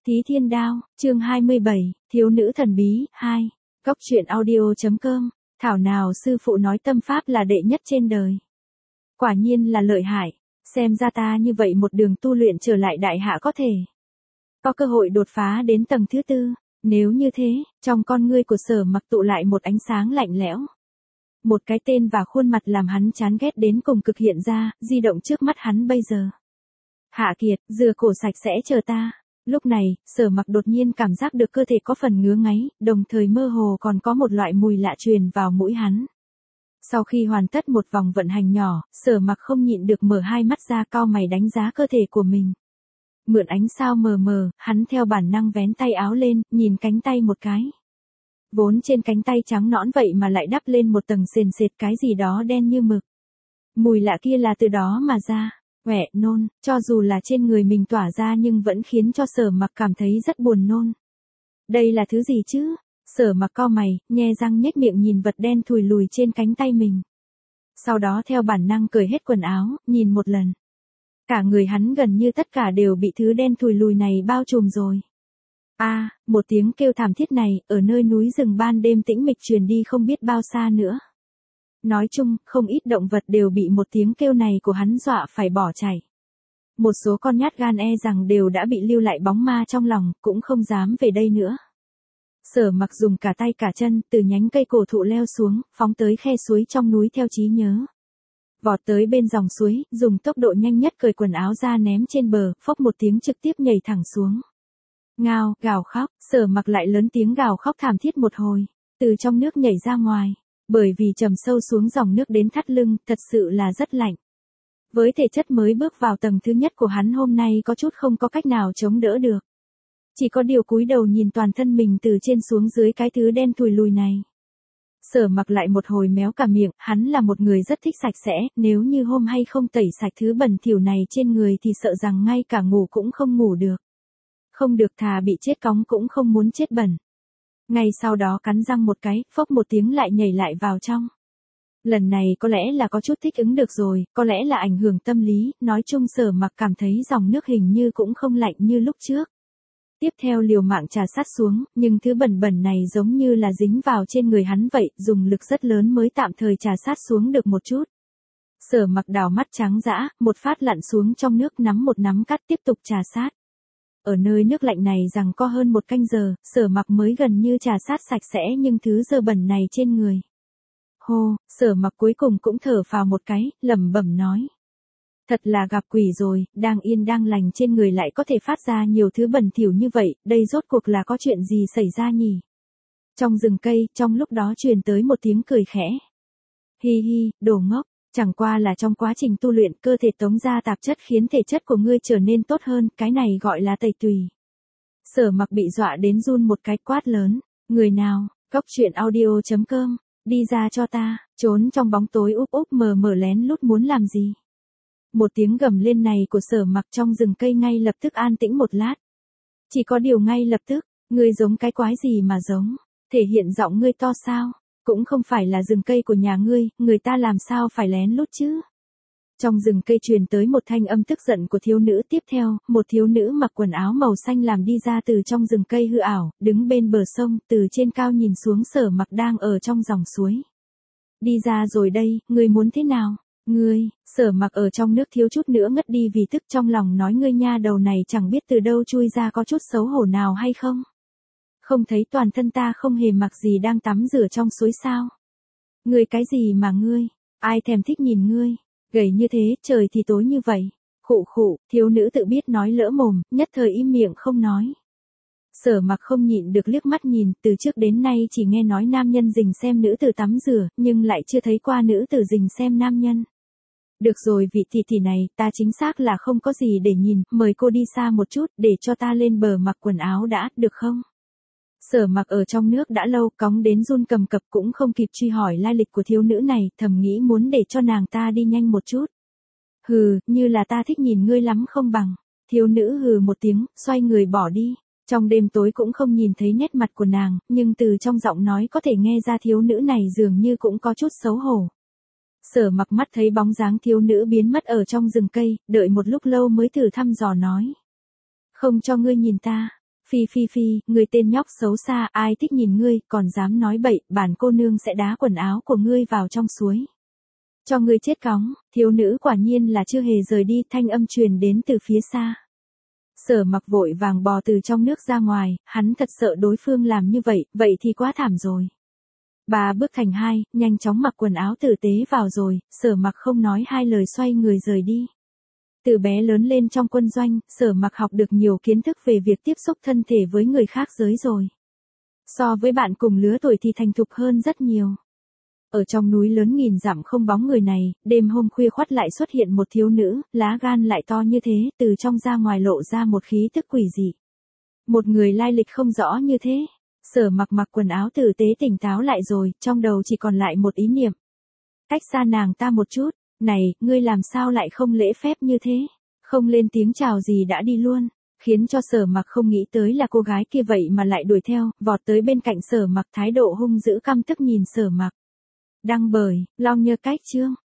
Tí Thiên Đao, chương 27, Thiếu nữ thần bí, 2. Góc truyện audio.com, thảo nào sư phụ nói tâm pháp là đệ nhất trên đời. Quả nhiên là lợi hại, xem ra ta như vậy một đường tu luyện trở lại đại hạ có thể. Có cơ hội đột phá đến tầng thứ 4, nếu như thế, trong con ngươi của Sở Mặc tụ lại một ánh sáng lạnh lẽo. Một cái tên và khuôn mặt làm hắn chán ghét đến cùng cực hiện ra, di động trước mắt hắn bây giờ. Hạ Kiệt, rửa cổ sạch sẽ chờ ta. Lúc này, Sở Mặc đột nhiên cảm giác được cơ thể có phần ngứa ngáy, đồng thời mơ hồ còn có một loại mùi lạ truyền vào mũi hắn. Sau khi hoàn tất một vòng vận hành nhỏ, Sở Mặc không nhịn được mở hai mắt ra cau mày đánh giá cơ thể của mình. Mượn ánh sao mờ mờ, hắn theo bản năng vén tay áo lên, nhìn cánh tay một cái. Vốn trên cánh tay trắng nõn vậy mà lại đắp lên một tầng sền sệt cái gì đó đen như mực. Mùi lạ kia là từ đó mà ra. Quẹ, nôn, cho dù là trên người mình tỏa ra nhưng vẫn khiến cho Sở Mặc cảm thấy rất buồn nôn. Đây là thứ gì chứ? Sở Mặc cau mày, nhe răng nhếch miệng nhìn vật đen thùi lùi trên cánh tay mình. Sau đó theo bản năng cởi hết quần áo, nhìn một lần. Cả người hắn gần như tất cả đều bị thứ đen thùi lùi này bao trùm rồi. Một tiếng kêu thảm thiết này, ở nơi núi rừng ban đêm tĩnh mịch truyền đi không biết bao xa nữa. Nói chung, không ít động vật đều bị một tiếng kêu này của hắn dọa phải bỏ chạy. Một số con nhát gan e rằng đều đã bị lưu lại bóng ma trong lòng, cũng không dám về đây nữa. Sở Mặc dùng cả tay cả chân, từ nhánh cây cổ thụ leo xuống, phóng tới khe suối trong núi theo trí nhớ. Vọt tới bên dòng suối, dùng tốc độ nhanh nhất cởi quần áo ra ném trên bờ, phốc một tiếng trực tiếp nhảy thẳng xuống. Ngao, gào khóc, Sở Mặc lại lớn tiếng gào khóc thảm thiết một hồi, từ trong nước nhảy ra ngoài. Bởi vì trầm sâu xuống dòng nước đến thắt lưng, thật sự là rất lạnh. Với thể chất mới bước vào tầng thứ nhất của hắn hôm nay có chút không có cách nào chống đỡ được. Chỉ có điều cúi đầu nhìn toàn thân mình từ trên xuống dưới cái thứ đen thùi lùi này. Sở Mặc lại một hồi méo cả miệng, hắn là một người rất thích sạch sẽ, nếu như hôm hay không tẩy sạch thứ bẩn thỉu này trên người thì sợ rằng ngay cả ngủ cũng không ngủ được. Không được thà bị chết cóng cũng không muốn chết bẩn. Ngay sau đó cắn răng một cái, phốc một tiếng lại nhảy lại vào trong. Lần này có lẽ là có chút thích ứng được rồi, có lẽ là ảnh hưởng tâm lý, nói chung Sở Mặc cảm thấy dòng nước hình như cũng không lạnh như lúc trước. Tiếp theo liều mạng trà sát xuống, nhưng thứ bẩn bẩn này giống như là dính vào trên người hắn vậy, dùng lực rất lớn mới tạm thời trà sát xuống được một chút. Sở Mặc đảo mắt trắng dã, một phát lặn xuống trong nước nắm một nắm cát tiếp tục trà sát. Ở nơi nước lạnh này rằng có hơn một canh giờ, Sở Mặc mới gần như trà sát sạch sẽ nhưng thứ dơ bẩn này trên người. Hô, Sở Mặc cuối cùng cũng thở phào một cái, lẩm bẩm nói. Thật là gặp quỷ rồi, đang yên đang lành trên người lại có thể phát ra nhiều thứ bẩn thỉu như vậy, đây rốt cuộc là có chuyện gì xảy ra nhỉ? Trong rừng cây, trong lúc đó truyền tới một tiếng cười khẽ. Hi hi, đồ ngốc. Chẳng qua là trong quá trình tu luyện cơ thể tống ra tạp chất khiến thể chất của ngươi trở nên tốt hơn, cái này gọi là tẩy tùy. Sở Mặc bị dọa đến run một cái quát lớn, người nào, góc truyện audio.com, đi ra cho ta, trốn trong bóng tối úp úp mờ mờ lén lút muốn làm gì. Một tiếng gầm lên này của Sở Mặc trong rừng cây ngay lập tức an tĩnh một lát. Chỉ có điều ngay lập tức, ngươi giống cái quái gì mà giống, thể hiện giọng ngươi to sao? Cũng không phải là rừng cây của nhà ngươi, người ta làm sao phải lén lút chứ. Trong rừng cây truyền tới một thanh âm tức giận của thiếu nữ, tiếp theo, một thiếu nữ mặc quần áo màu xanh làm đi ra từ trong rừng cây hư ảo, đứng bên bờ sông, từ trên cao nhìn xuống Sở Mặc đang ở trong dòng suối. Đi ra rồi đây, ngươi muốn thế nào? Ngươi, Sở Mặc ở trong nước thiếu chút nữa ngất đi vì tức trong lòng nói ngươi nha đầu này chẳng biết từ đâu chui ra có chút xấu hổ nào hay không. Không thấy toàn thân ta không hề mặc gì đang tắm rửa trong suối sao? Ngươi cái gì mà ngươi? Ai thèm thích nhìn ngươi? Gầy như thế, trời thì tối như vậy. Khụ khụ, thiếu nữ tự biết nói lỡ mồm, nhất thời im miệng không nói. Sở Mặc không nhịn được liếc mắt nhìn, từ trước đến nay chỉ nghe nói nam nhân rình xem nữ tử tắm rửa, nhưng lại chưa thấy qua nữ tử rình xem nam nhân. Được rồi vị tỷ này, ta chính xác là không có gì để nhìn, mời cô đi xa một chút, để cho ta lên bờ mặc quần áo đã, được không? Sở Mặc ở trong nước đã lâu, cóng đến run cầm cập cũng không kịp truy hỏi lai lịch của thiếu nữ này, thầm nghĩ muốn để cho nàng ta đi nhanh một chút. Hừ, như là ta thích nhìn ngươi lắm không bằng. Thiếu nữ hừ một tiếng, xoay người bỏ đi. Trong đêm tối cũng không nhìn thấy nét mặt của nàng, nhưng từ trong giọng nói có thể nghe ra thiếu nữ này dường như cũng có chút xấu hổ. Sở Mặc mắt thấy bóng dáng thiếu nữ biến mất ở trong rừng cây, đợi một lúc lâu mới thử thăm dò nói. Không cho ngươi nhìn ta. Phi phi phi, ngươi tên nhóc xấu xa, ai thích nhìn ngươi, còn dám nói bậy, bản cô nương sẽ đá quần áo của ngươi vào trong suối. Cho ngươi chết cóng, thiếu nữ quả nhiên là chưa hề rời đi, thanh âm truyền đến từ phía xa. Sở Mặc vội vàng bò từ trong nước ra ngoài, hắn thật sợ đối phương làm như vậy thì quá thảm rồi. 3 bước thành 2, nhanh chóng mặc quần áo tử tế vào rồi, Sở Mặc không nói hai lời xoay người rời đi. Từ bé lớn lên trong quân doanh, Sở Mặc học được nhiều kiến thức về việc tiếp xúc thân thể với người khác giới rồi. So với bạn cùng lứa tuổi thì thành thục hơn rất nhiều. Ở trong núi lớn nghìn dặm không bóng người này, đêm hôm khuya khoắt lại xuất hiện một thiếu nữ, lá gan lại to như thế, từ trong ra ngoài lộ ra một khí tức quỷ dị. Một người lai lịch không rõ như thế. Sở Mặc mặc quần áo tử tế tỉnh táo lại rồi, trong đầu chỉ còn lại một ý niệm. Cách xa nàng ta một chút, này, ngươi làm sao lại không lễ phép như thế? Không lên tiếng chào gì đã đi luôn, khiến cho Sở Mặc không nghĩ tới là cô gái kia vậy mà lại đuổi theo, vọt tới bên cạnh Sở Mặc thái độ hung dữ căm tức nhìn Sở Mặc. Đăng bởi, Long Nhơ Cách chương.